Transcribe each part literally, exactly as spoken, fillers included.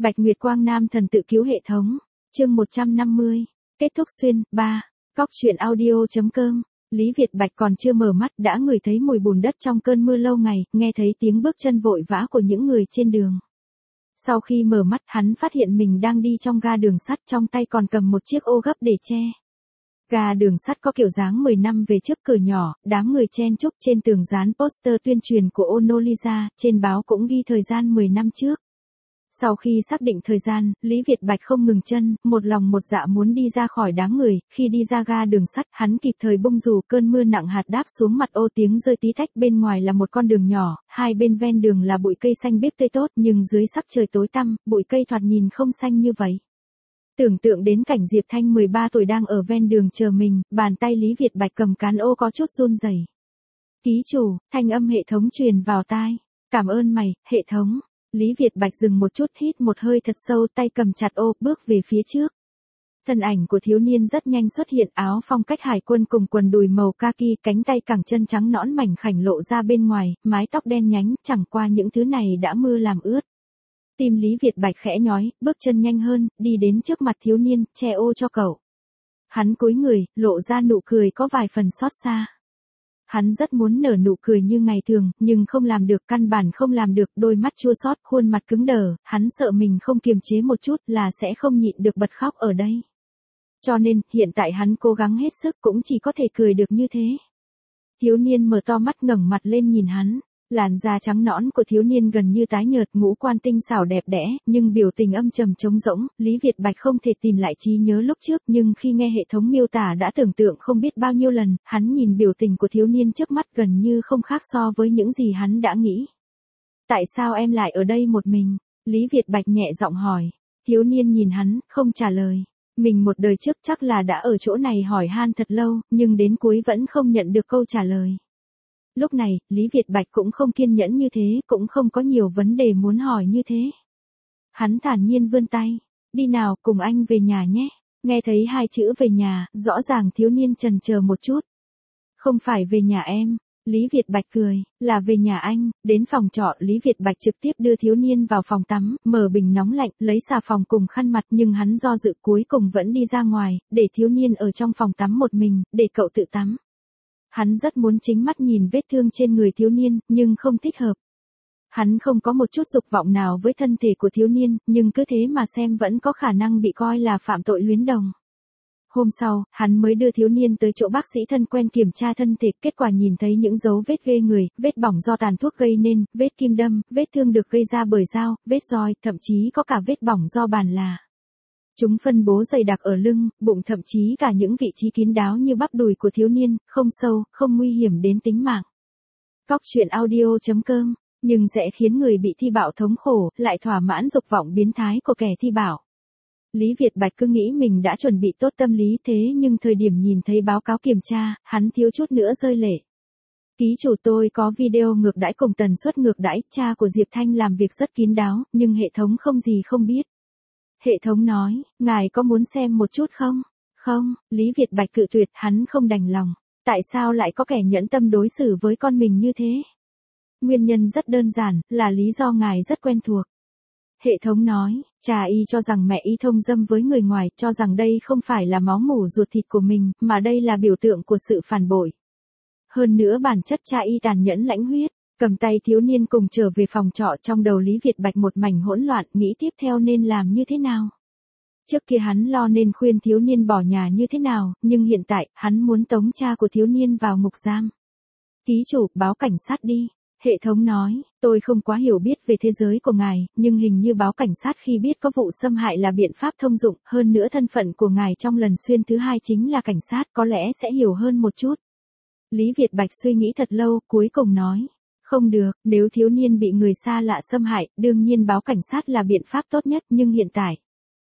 Bạch Nguyệt Quang Nam thần tự cứu hệ thống. Chương một trăm năm mươi. Kết thúc xuyên. ba. Cóc truyện audio.com. Lý Việt Bạch còn chưa mở mắt đã ngửi thấy mùi bùn đất trong cơn mưa lâu ngày, nghe thấy tiếng bước chân vội vã của những người trên đường. Sau khi mở mắt, hắn phát hiện mình đang đi trong ga đường sắt, trong tay còn cầm một chiếc ô gấp để che. Ga đường sắt có kiểu dáng mười năm về trước, cửa nhỏ, đám người chen chúc, trên tường dán poster tuyên truyền của Onoliza, trên báo cũng ghi thời gian mười năm trước. Sau khi xác định thời gian, Lý Việt Bạch không ngừng chân, một lòng một dạ muốn đi ra khỏi đám người. Khi đi ra ga đường sắt, hắn kịp thời bung dù, cơn mưa nặng hạt đáp xuống mặt ô, tiếng rơi tí tách. Bên ngoài là một con đường nhỏ, hai bên ven đường là bụi cây xanh biếc tươi tốt, nhưng dưới sắc trời tối tăm, bụi cây thoạt nhìn không xanh như vậy. Tưởng tượng đến cảnh Diệp Thanh mười ba tuổi đang ở ven đường chờ mình, bàn tay Lý Việt Bạch cầm cán ô có chút run rẩy. Ký chủ, thanh âm hệ thống truyền vào tai. Cảm ơn mày, hệ thống. Lý Việt Bạch dừng một chút, hít một hơi thật sâu, tay cầm chặt ô, bước về phía trước. Thân ảnh của thiếu niên rất nhanh xuất hiện, áo phong cách hải quân cùng quần đùi màu kaki, cánh tay cẳng chân trắng nõn mảnh khảnh lộ ra bên ngoài, mái tóc đen nhánh, chẳng qua những thứ này đã mưa làm ướt. Tim Lý Việt Bạch khẽ nhói, bước chân nhanh hơn, đi đến trước mặt thiếu niên, che ô cho cậu. Hắn cúi người, lộ ra nụ cười có vài phần xót xa. Hắn rất muốn nở nụ cười như ngày thường, nhưng không làm được, căn bản không làm được, đôi mắt chua xót, khuôn mặt cứng đờ, hắn sợ mình không kiềm chế một chút là sẽ không nhịn được bật khóc ở đây. Cho nên, hiện tại hắn cố gắng hết sức cũng chỉ có thể cười được như thế. Thiếu niên mở to mắt ngẩng mặt lên nhìn hắn. Làn da trắng nõn của thiếu niên gần như tái nhợt, ngũ quan tinh xảo đẹp đẽ, nhưng biểu tình âm trầm trống rỗng. Lý Việt Bạch không thể tìm lại trí nhớ lúc trước, nhưng khi nghe hệ thống miêu tả đã tưởng tượng không biết bao nhiêu lần. Hắn nhìn biểu tình của thiếu niên trước mắt gần như không khác so với những gì hắn đã nghĩ. Tại sao em lại ở đây một mình? Lý Việt Bạch nhẹ giọng hỏi. Thiếu niên nhìn hắn, không trả lời. Mình một đời trước chắc là đã ở chỗ này hỏi han thật lâu, nhưng đến cuối vẫn không nhận được câu trả lời. Lúc này, Lý Việt Bạch cũng không kiên nhẫn như thế, cũng không có nhiều vấn đề muốn hỏi như thế. Hắn thản nhiên vươn tay. Đi nào, cùng anh về nhà nhé. Nghe thấy hai chữ về nhà, rõ ràng thiếu niên chần chờ một chút. Không phải về nhà em. Lý Việt Bạch cười, là về nhà anh. Đến phòng trọ, Lý Việt Bạch trực tiếp đưa thiếu niên vào phòng tắm, mở bình nóng lạnh, lấy xà phòng cùng khăn mặt, nhưng hắn do dự cuối cùng vẫn đi ra ngoài, để thiếu niên ở trong phòng tắm một mình, để cậu tự tắm. Hắn rất muốn chính mắt nhìn vết thương trên người thiếu niên, nhưng không thích hợp. Hắn không có một chút dục vọng nào với thân thể của thiếu niên, nhưng cứ thế mà xem vẫn có khả năng bị coi là phạm tội luyến đồng. Hôm sau, hắn mới đưa thiếu niên tới chỗ bác sĩ thân quen kiểm tra thân thể, kết quả nhìn thấy những dấu vết ghê người, vết bỏng do tàn thuốc gây nên, vết kim đâm, vết thương được gây ra bởi dao, vết roi, thậm chí có cả vết bỏng do bàn là. Chúng phân bố dày đặc ở lưng, bụng, thậm chí cả những vị trí kín đáo như bắp đùi của thiếu niên, không sâu, không nguy hiểm đến tính mạng. Cóc truyện audio.com, nhưng sẽ khiến người bị thi bạo thống khổ, lại thỏa mãn dục vọng biến thái của kẻ thi bạo. Lý Việt Bạch cứ nghĩ mình đã chuẩn bị tốt tâm lý, thế nhưng thời điểm nhìn thấy báo cáo kiểm tra, hắn thiếu chút nữa rơi lệ. Ký chủ, tôi có video ngược đãi cùng tần suất ngược đãi, cha của Diệp Thanh làm việc rất kín đáo, nhưng hệ thống không gì không biết. Hệ thống nói, ngài có muốn xem một chút không? Không, Lý Việt Bạch cự tuyệt, hắn không đành lòng. Tại sao lại có kẻ nhẫn tâm đối xử với con mình như thế? Nguyên nhân rất đơn giản, là lý do ngài rất quen thuộc. Hệ thống nói, cha y cho rằng mẹ y thông dâm với người ngoài, cho rằng đây không phải là máu mủ ruột thịt của mình, mà đây là biểu tượng của sự phản bội. Hơn nữa bản chất cha y tàn nhẫn lãnh huyết. Cầm tay thiếu niên cùng trở về phòng trọ, trong đầu Lý Việt Bạch một mảnh hỗn loạn, nghĩ tiếp theo nên làm như thế nào. Trước kia hắn lo nên khuyên thiếu niên bỏ nhà như thế nào, nhưng hiện tại, hắn muốn tống cha của thiếu niên vào ngục giam. Ký chủ, báo cảnh sát đi. Hệ thống nói, tôi không quá hiểu biết về thế giới của ngài, nhưng hình như báo cảnh sát khi biết có vụ xâm hại là biện pháp thông dụng, hơn nữa thân phận của ngài trong lần xuyên thứ hai chính là cảnh sát, có lẽ sẽ hiểu hơn một chút. Lý Việt Bạch suy nghĩ thật lâu, cuối cùng nói. Không được, nếu thiếu niên bị người xa lạ xâm hại, đương nhiên báo cảnh sát là biện pháp tốt nhất, nhưng hiện tại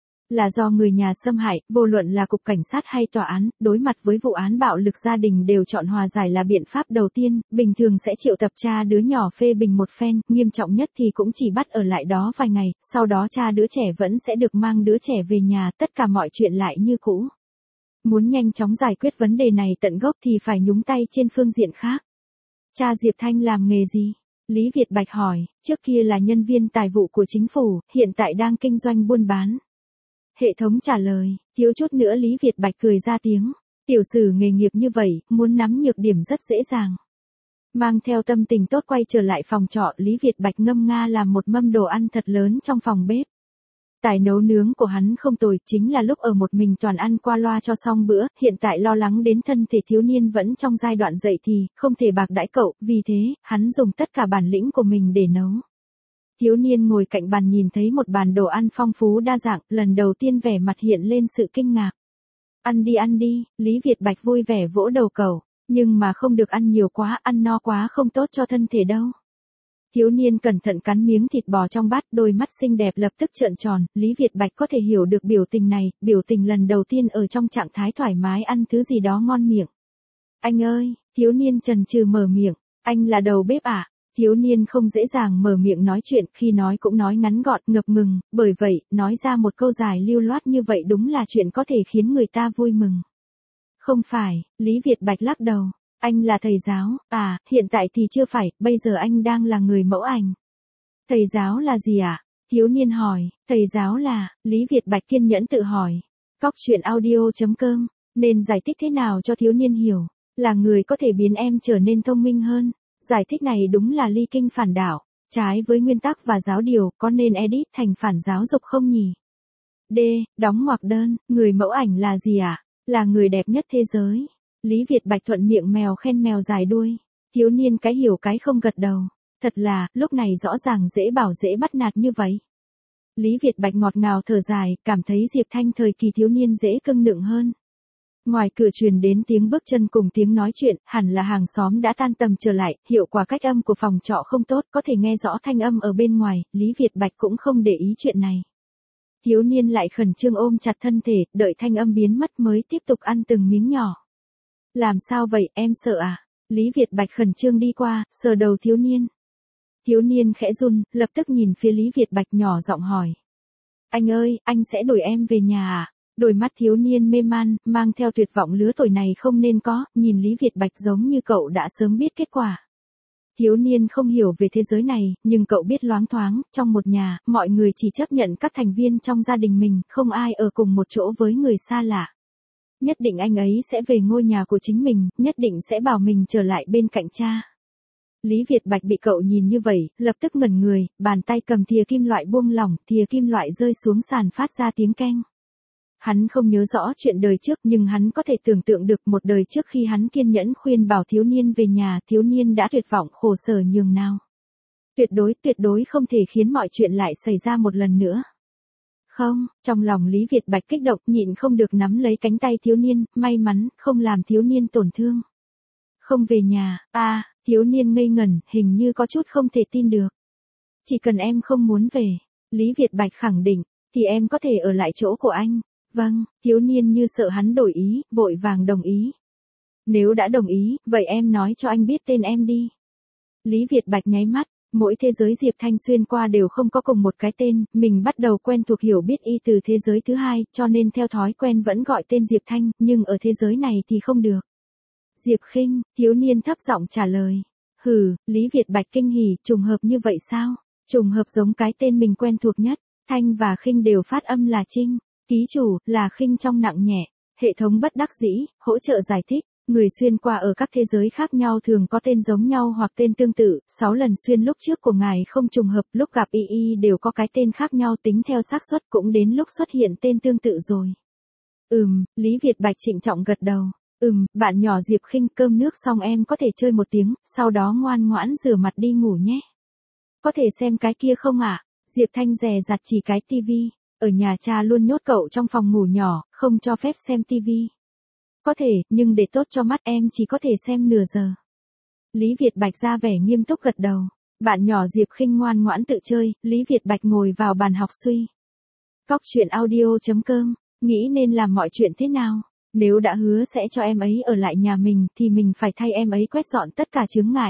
là do người nhà xâm hại, vô luận là cục cảnh sát hay tòa án, đối mặt với vụ án bạo lực gia đình đều chọn hòa giải là biện pháp đầu tiên, bình thường sẽ triệu tập cha đứa nhỏ phê bình một phen, nghiêm trọng nhất thì cũng chỉ bắt ở lại đó vài ngày, sau đó cha đứa trẻ vẫn sẽ được mang đứa trẻ về nhà, tất cả mọi chuyện lại như cũ. Muốn nhanh chóng giải quyết vấn đề này tận gốc thì phải nhúng tay trên phương diện khác. Cha Diệp Thanh làm nghề gì? Lý Việt Bạch hỏi, trước kia là nhân viên tài vụ của chính phủ, hiện tại đang kinh doanh buôn bán. Hệ thống trả lời, thiếu chút nữa Lý Việt Bạch cười ra tiếng. Tiểu sử nghề nghiệp như vậy, muốn nắm nhược điểm rất dễ dàng. Mang theo tâm tình tốt quay trở lại phòng trọ, Lý Việt Bạch ngâm nga làm một mâm đồ ăn thật lớn trong phòng bếp. Tài nấu nướng của hắn không tồi, chính là lúc ở một mình toàn ăn qua loa cho xong bữa, hiện tại lo lắng đến thân thể thiếu niên vẫn trong giai đoạn dậy thì, không thể bạc đãi cậu, vì thế, hắn dùng tất cả bản lĩnh của mình để nấu. Thiếu niên ngồi cạnh bàn nhìn thấy một bàn đồ ăn phong phú đa dạng, lần đầu tiên vẻ mặt hiện lên sự kinh ngạc. Ăn đi ăn đi, Lý Việt Bạch vui vẻ vỗ đầu cậu, nhưng mà không được ăn nhiều quá, ăn no quá không tốt cho thân thể đâu. Thiếu niên cẩn thận cắn miếng thịt bò trong bát, đôi mắt xinh đẹp lập tức trợn tròn, Lý Việt Bạch có thể hiểu được biểu tình này, biểu tình lần đầu tiên ở trong trạng thái thoải mái ăn thứ gì đó ngon miệng. Anh ơi, thiếu niên chần chừ mở miệng, anh là đầu bếp à? Thiếu niên không dễ dàng mở miệng nói chuyện, khi nói cũng nói ngắn gọn, ngập ngừng, bởi vậy, nói ra một câu dài lưu loát như vậy đúng là chuyện có thể khiến người ta vui mừng. Không phải, Lý Việt Bạch lắc đầu. Anh là thầy giáo, à, hiện tại thì chưa phải, bây giờ anh đang là người mẫu ảnh. Thầy giáo là gì ạ? À? Thiếu niên hỏi, thầy giáo là, Lý Việt Bạch kiên nhẫn tự hỏi. Cóc truyện audio chấm com, nên giải thích thế nào cho thiếu niên hiểu, là người có thể biến em trở nên thông minh hơn. Giải thích này đúng là ly kinh phản đạo, trái với nguyên tắc và giáo điều, có nên edit thành phản giáo dục không nhỉ? D. Đóng ngoặc đơn, người mẫu ảnh là gì ạ? À? Là người đẹp nhất thế giới. Lý Việt Bạch thuận miệng mèo khen mèo dài đuôi. Thiếu niên cái hiểu cái không gật đầu. Thật là, lúc này rõ ràng dễ bảo dễ bắt nạt như vậy. Lý Việt Bạch ngọt ngào thở dài, cảm thấy Diệp Thanh thời kỳ thiếu niên dễ cưng nựng hơn. Ngoài cửa truyền đến tiếng bước chân cùng tiếng nói chuyện, hẳn là hàng xóm đã tan tầm trở lại, hiệu quả cách âm của phòng trọ không tốt, có thể nghe rõ thanh âm ở bên ngoài, Lý Việt Bạch cũng không để ý chuyện này. Thiếu niên lại khẩn trương ôm chặt thân thể, đợi thanh âm biến mất mới tiếp tục ăn từng miếng nhỏ. Làm sao vậy, em sợ à? Lý Việt Bạch khẩn trương đi qua, sờ đầu thiếu niên. Thiếu niên khẽ run, lập tức nhìn phía Lý Việt Bạch nhỏ giọng hỏi. Anh ơi, anh sẽ đuổi em về nhà à? Đôi mắt thiếu niên mê man, mang theo tuyệt vọng lứa tuổi này không nên có, nhìn Lý Việt Bạch giống như cậu đã sớm biết kết quả. Thiếu niên không hiểu về thế giới này, nhưng cậu biết loáng thoáng, trong một nhà, mọi người chỉ chấp nhận các thành viên trong gia đình mình, không ai ở cùng một chỗ với người xa lạ. Nhất định anh ấy sẽ về ngôi nhà của chính mình, nhất định sẽ bảo mình trở lại bên cạnh cha. Lý Việt Bạch bị cậu nhìn như vậy, lập tức ngẩn người, bàn tay cầm thìa kim loại buông lỏng, thìa kim loại rơi xuống sàn phát ra tiếng keng. Hắn không nhớ rõ chuyện đời trước nhưng hắn có thể tưởng tượng được một đời trước khi hắn kiên nhẫn khuyên bảo thiếu niên về nhà, thiếu niên đã tuyệt vọng khổ sở nhường nào. Tuyệt đối, tuyệt đối không thể khiến mọi chuyện lại xảy ra một lần nữa. Không, trong lòng Lý Việt Bạch kích động nhịn không được nắm lấy cánh tay thiếu niên, may mắn, không làm thiếu niên tổn thương. Không về nhà, à, thiếu niên ngây ngẩn, hình như có chút không thể tin được. Chỉ cần em không muốn về, Lý Việt Bạch khẳng định, thì em có thể ở lại chỗ của anh. Vâng, thiếu niên như sợ hắn đổi ý, vội vàng đồng ý. Nếu đã đồng ý, vậy em nói cho anh biết tên em đi. Lý Việt Bạch nháy mắt, mỗi thế giới Diệp Thanh xuyên qua đều không có cùng một cái tên, mình bắt đầu quen thuộc hiểu biết y từ thế giới thứ hai, cho nên theo thói quen vẫn gọi tên Diệp Thanh, nhưng ở thế giới này thì không được. Diệp Khinh, thiếu niên thấp giọng trả lời. Hừ, Lý Việt Bạch kinh hỉ, trùng hợp như vậy sao? Trùng hợp giống cái tên mình quen thuộc nhất, Thanh và Khinh đều phát âm là Trinh. Ký chủ, là Khinh trong nặng nhẹ, hệ thống bất đắc dĩ, hỗ trợ giải thích, người xuyên qua ở các thế giới khác nhau thường có tên giống nhau hoặc tên tương tự, sáu lần xuyên lúc trước của ngài không trùng hợp, lúc gặp y y đều có cái tên khác nhau tính theo xác suất cũng đến lúc xuất hiện tên tương tự rồi. Ừm, Lý Việt Bạch trịnh trọng gật đầu, ừm, bạn nhỏ Diệp Khinh cơm nước xong em có thể chơi một tiếng, sau đó ngoan ngoãn rửa mặt đi ngủ nhé. Có thể xem cái kia không ạ? À? Diệp Thanh dè dặt chỉ cái tivi. Ở nhà cha luôn nhốt cậu trong phòng ngủ nhỏ, không cho phép xem tivi. Có thể, nhưng để tốt cho mắt em chỉ có thể xem nửa giờ. Lý Việt Bạch ra vẻ nghiêm túc gật đầu. Bạn nhỏ Diệp Khinh ngoan ngoãn tự chơi, Lý Việt Bạch ngồi vào bàn học suy. Cóc truyện audio chấm com, nghĩ nên làm mọi chuyện thế nào? Nếu đã hứa sẽ cho em ấy ở lại nhà mình thì mình phải thay em ấy quét dọn tất cả chướng ngại.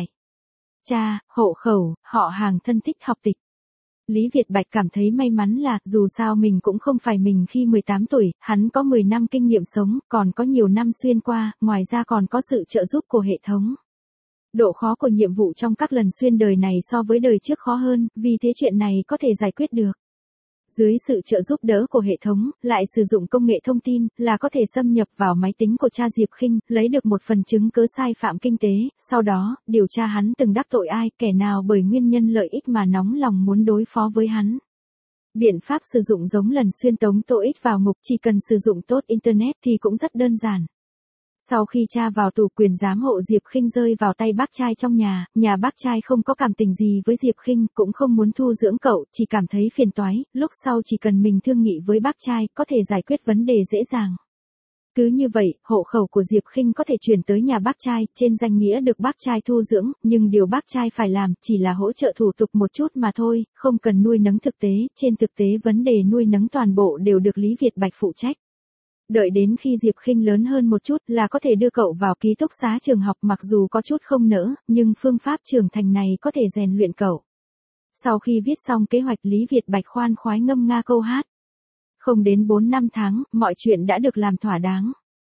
Cha, hộ khẩu, họ hàng thân thích học tịch. Lý Việt Bạch cảm thấy may mắn là, dù sao mình cũng không phải mình khi mười tám tuổi, hắn có mười năm kinh nghiệm sống, còn có nhiều năm xuyên qua, ngoài ra còn có sự trợ giúp của hệ thống. Độ khó của nhiệm vụ trong các lần xuyên đời này so với đời trước khó hơn, vì thế chuyện này có thể giải quyết được. Dưới sự trợ giúp đỡ của hệ thống, lại sử dụng công nghệ thông tin, là có thể xâm nhập vào máy tính của cha Diệp Khinh, lấy được một phần chứng cứ sai phạm kinh tế, sau đó, điều tra hắn từng đắc tội ai, kẻ nào bởi nguyên nhân lợi ích mà nóng lòng muốn đối phó với hắn. Biện pháp sử dụng giống lần xuyên tống tội ích vào ngục, chỉ cần sử dụng tốt Internet thì cũng rất đơn giản. Sau khi tra vào tù, quyền giám hộ Diệp Khinh rơi vào tay bác trai trong nhà, nhà bác trai không có cảm tình gì với Diệp Khinh, cũng không muốn thu dưỡng cậu, chỉ cảm thấy phiền toái, lúc sau chỉ cần mình thương nghị với bác trai, có thể giải quyết vấn đề dễ dàng. Cứ như vậy, hộ khẩu của Diệp Khinh có thể chuyển tới nhà bác trai, trên danh nghĩa được bác trai thu dưỡng, nhưng điều bác trai phải làm chỉ là hỗ trợ thủ tục một chút mà thôi, không cần nuôi nấng thực tế, trên thực tế vấn đề nuôi nấng toàn bộ đều được Lý Việt Bạch phụ trách. Đợi đến khi Diệp Khinh lớn hơn một chút là có thể đưa cậu vào ký túc xá trường học, mặc dù có chút không nỡ, nhưng phương pháp trưởng thành này có thể rèn luyện cậu. Sau khi viết xong kế hoạch, Lý Việt Bạch khoan khoái ngâm nga câu hát. Không đến bốn năm tháng, mọi chuyện đã được làm thỏa đáng.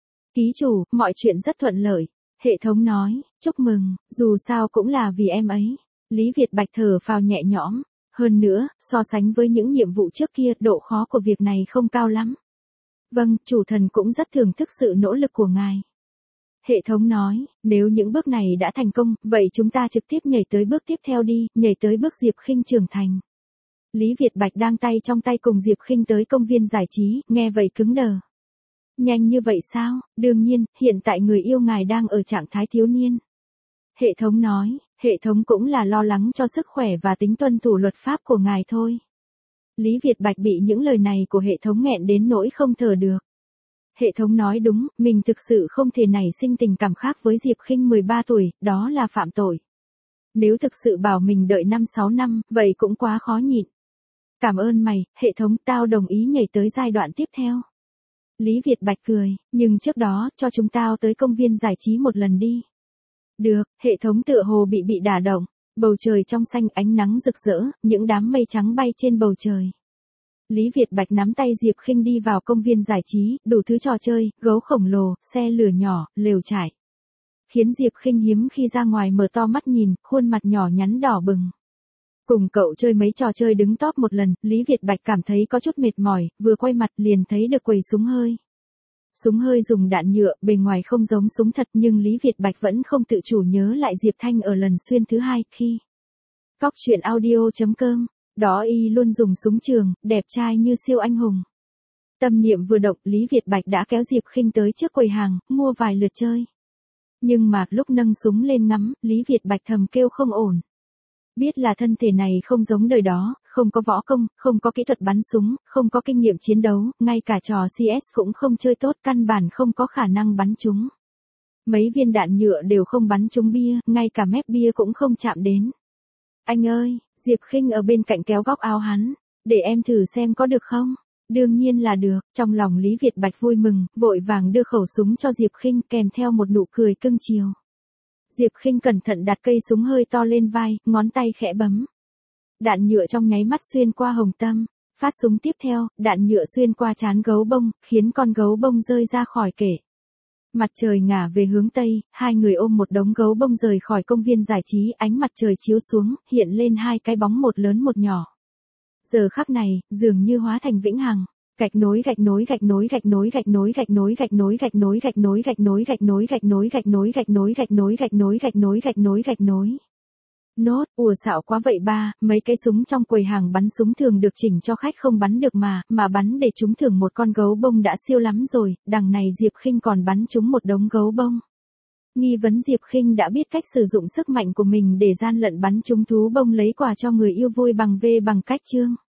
Ký chủ, mọi chuyện rất thuận lợi. Hệ thống nói, chúc mừng, dù sao cũng là vì em ấy. Lý Việt Bạch thở phào nhẹ nhõm. Hơn nữa, so sánh với những nhiệm vụ trước kia, độ khó của việc này không cao lắm. Vâng, chủ thần cũng rất thưởng thức sự nỗ lực của ngài. Hệ thống nói, nếu những bước này đã thành công, vậy chúng ta trực tiếp nhảy tới bước tiếp theo đi, nhảy tới bước Diệp Khinh trưởng thành. Lý Việt Bạch đang tay trong tay cùng Diệp Khinh tới công viên giải trí, nghe vậy cứng đờ. Nhanh như vậy sao? Đương nhiên, hiện tại người yêu ngài đang ở trạng thái thiếu niên. Hệ thống nói, hệ thống cũng là lo lắng cho sức khỏe và tính tuân thủ luật pháp của ngài thôi. Lý Việt Bạch bị những lời này của hệ thống nghẹn đến nỗi không thở được. Hệ thống nói đúng, mình thực sự không thể nảy sinh tình cảm khác với Diệp Khinh mười ba tuổi, đó là phạm tội. Nếu thực sự bảo mình đợi năm sáu năm, vậy cũng quá khó nhịn. Cảm ơn mày, hệ thống, tao đồng ý nhảy tới giai đoạn tiếp theo. Lý Việt Bạch cười, nhưng trước đó, cho chúng tao tới công viên giải trí một lần đi. Được, hệ thống tựa hồ bị bị đả động. Bầu trời trong xanh, ánh nắng rực rỡ, những đám mây trắng bay trên bầu trời. Lý Việt Bạch nắm tay Diệp Khinh đi vào công viên giải trí, đủ thứ trò chơi, gấu khổng lồ, xe lửa nhỏ, lều trại. Khiến Diệp Khinh hiếm khi ra ngoài mở to mắt nhìn, khuôn mặt nhỏ nhắn đỏ bừng. Cùng cậu chơi mấy trò chơi đứng top một lần, Lý Việt Bạch cảm thấy có chút mệt mỏi, vừa quay mặt liền thấy được quầy súng hơi. Súng hơi dùng đạn nhựa, bề ngoài không giống súng thật, nhưng Lý Việt Bạch vẫn không tự chủ nhớ lại Diệp Thanh ở lần xuyên thứ hai, khi Cóc truyện audio chấm com, đó y luôn dùng súng trường, đẹp trai như siêu anh hùng. Tâm niệm vừa động, Lý Việt Bạch đã kéo Diệp Khinh tới trước quầy hàng, mua vài lượt chơi. Nhưng mà, lúc nâng súng lên ngắm, Lý Việt Bạch thầm kêu không ổn. Biết là thân thể này không giống đời đó, không có võ công, không có kỹ thuật bắn súng, không có kinh nghiệm chiến đấu, ngay cả trò xê ét cũng không chơi tốt, căn bản không có khả năng bắn trúng. Mấy viên đạn nhựa đều không bắn trúng bia, ngay cả mép bia cũng không chạm đến. Anh ơi, Diệp Khinh ở bên cạnh kéo góc áo hắn, để em thử xem có được không? Đương nhiên là được, trong lòng Lý Việt Bạch vui mừng, vội vàng đưa khẩu súng cho Diệp Khinh kèm theo một nụ cười cưng chiều. Diệp Khinh cẩn thận đặt cây súng hơi to lên vai, ngón tay khẽ bấm. Đạn nhựa trong nháy mắt xuyên qua hồng tâm, phát súng tiếp theo, đạn nhựa xuyên qua trán gấu bông, khiến con gấu bông rơi ra khỏi kệ. Mặt trời ngả về hướng tây, hai người ôm một đống gấu bông rời khỏi công viên giải trí, ánh mặt trời chiếu xuống, hiện lên hai cái bóng một lớn một nhỏ. Giờ khắc này, dường như hóa thành vĩnh hằng. Gạch nối gạch nối gạch nối gạch nối gạch nối gạch nối gạch nối gạch nối gạch nối gạch nối gạch nối gạch nối gạch nối gạch nối gạch nối gạch nối gạch nối gạch nối gạch nối. Nốt, ủa xạo quá vậy ba, mấy cái súng trong quầy hàng bắn súng thường được chỉnh cho khách không bắn được mà, mà bắn để trúng thưởng một con gấu bông đã siêu lắm rồi, đằng này Diệp Khinh còn bắn trúng một đống gấu bông. Nghi vấn Diệp Khinh đã biết cách sử dụng sức mạnh của mình để gian lận bắn trúng thú bông lấy quà cho người yêu vui bằng V bằng cách chương.